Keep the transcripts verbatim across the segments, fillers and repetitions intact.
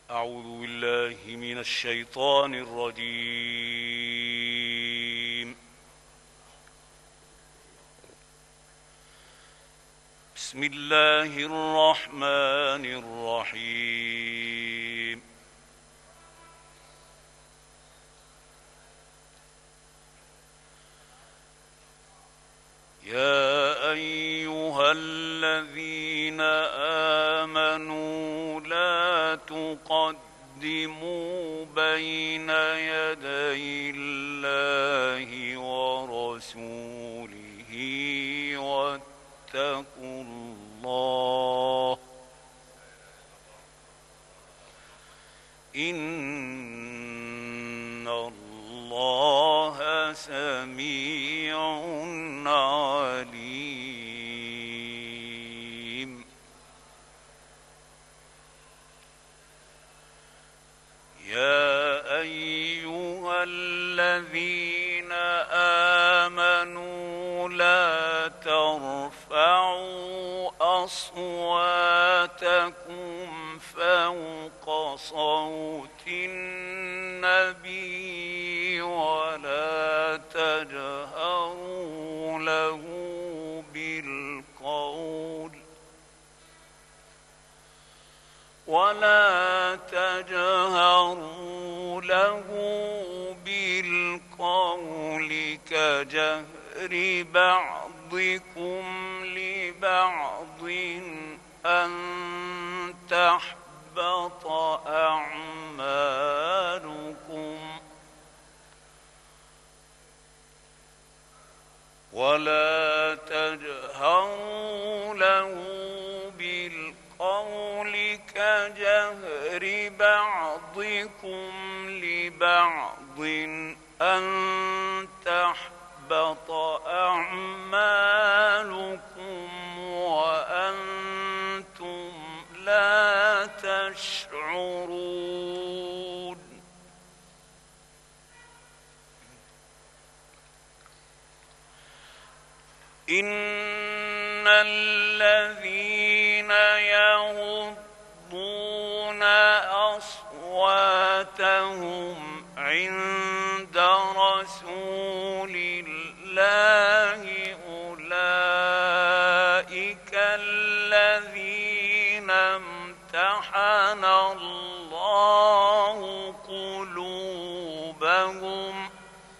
أعوذ بالله من الشيطان الرجيم. بسم الله الرحمن الرحيم. يا أيها الذين آمنوا لا تقدموا بين يدي الله ورسوله واتقوا الله إن الله سميع عليم. يا أيها الذين آمنوا لا ترفعوا أصواتكم فوق صوت النبي ولا تجهروا له بالقول ولا تجهروا له بالقول كجهر بعضكم لبعض أن تحبط أعمالكم ولا تجهروا له بالقول كجهر بعضكم لبعض أن تحبط أعمالكم وأنتم لا تشعرون. إن الذين يغضون أصواتهم عند رسول الله أولئك الذين امتحن الله قلوبهم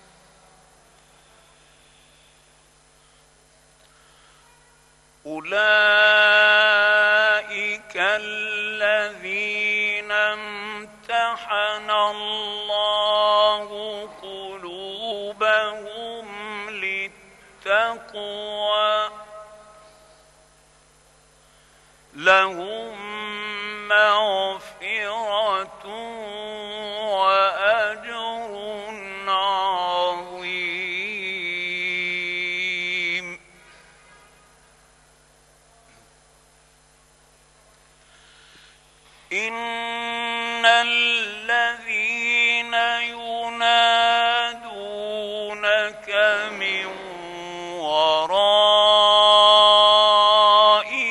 أولئك الذين امتحن الله قلوبهم للتقوى لهم مغفرة وأجر عظيم. إن الذين ينادونك من وراء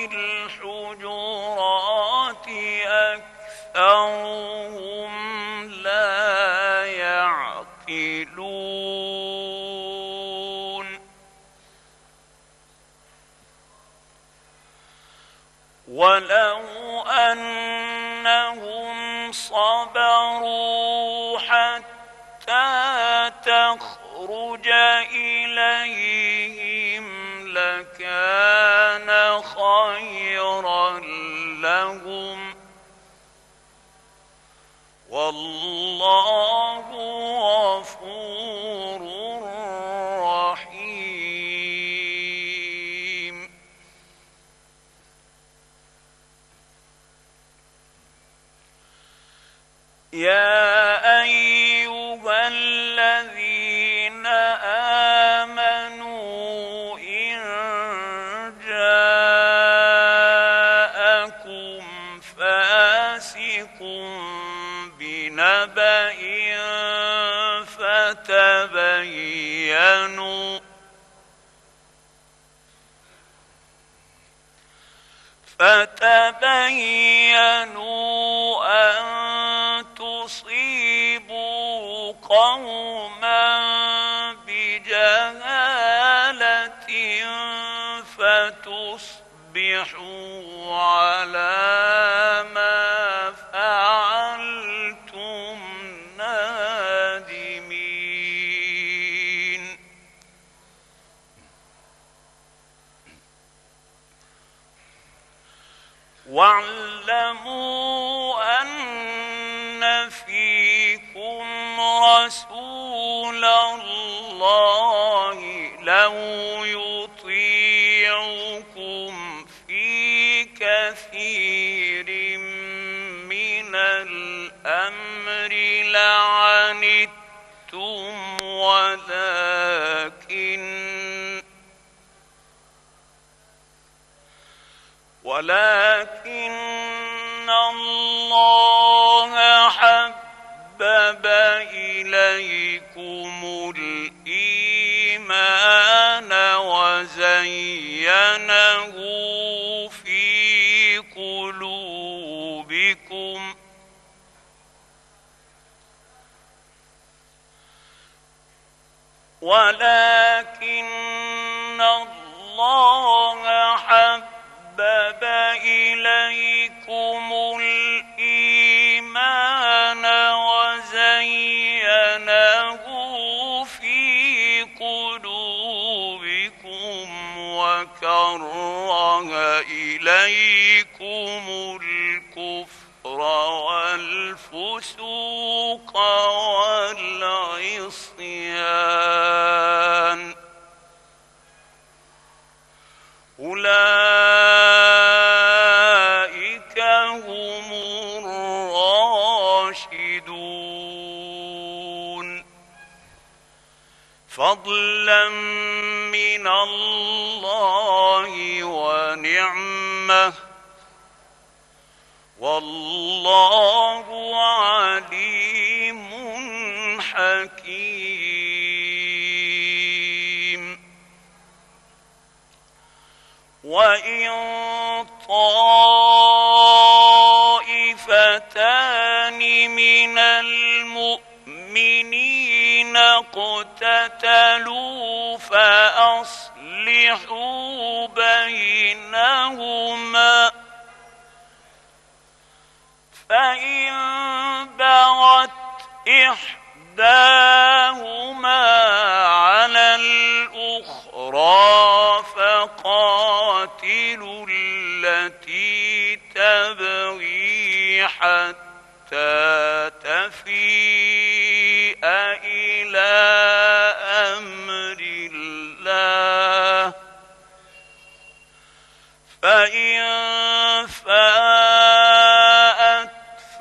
الحجرات أكثرهم لا يعقلون. ولو أنهم صبروا حتى تخرج إليهم لكان خيرا لهم والله غفور رحيم. يا أيها الذين آمنوا إن جاءكم فاسق بنبأ فتبينوا فتبينوا أن قوما بجهالة فتصبحوا على ما فعلتم نادمين. واعلموا أن فيكم رسول الله لو يطيعكم في كثير من الأمر لعنتم ولكن ولكن الله حبب إليكم الإيمان وزينه في قلوبكم ولكن الله حبب حبب إليكم الإيمان وزينه في قلوبكم وكره إليكم الكفر والفسوق والعصيان أولئك هم الراشدون فضلا من الله ونعمة والله عليم حكيم. وإن طائفتان من المؤمنين اقتتلوا فأصلحوا بينهما فإن بغت إحداهما على الأخرى فقاتلوا التي تبغي حتى تفيء إلى أمر الله فإن فاءت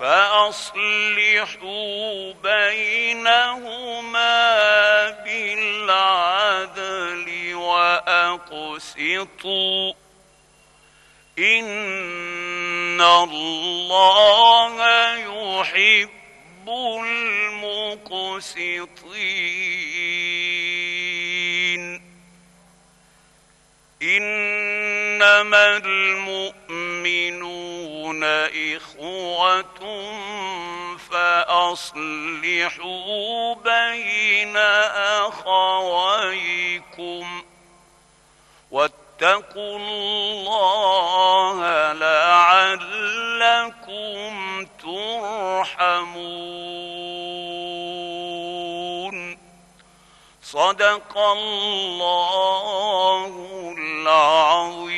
فأصلحوا بينهما بالعدل وأقسطوا إن الله يحب المقسطين. إنما المؤمنون إخوة فأصلحوا بين أخويكم واتقوا الله لعلكم ترحمون. صدق الله العظيم.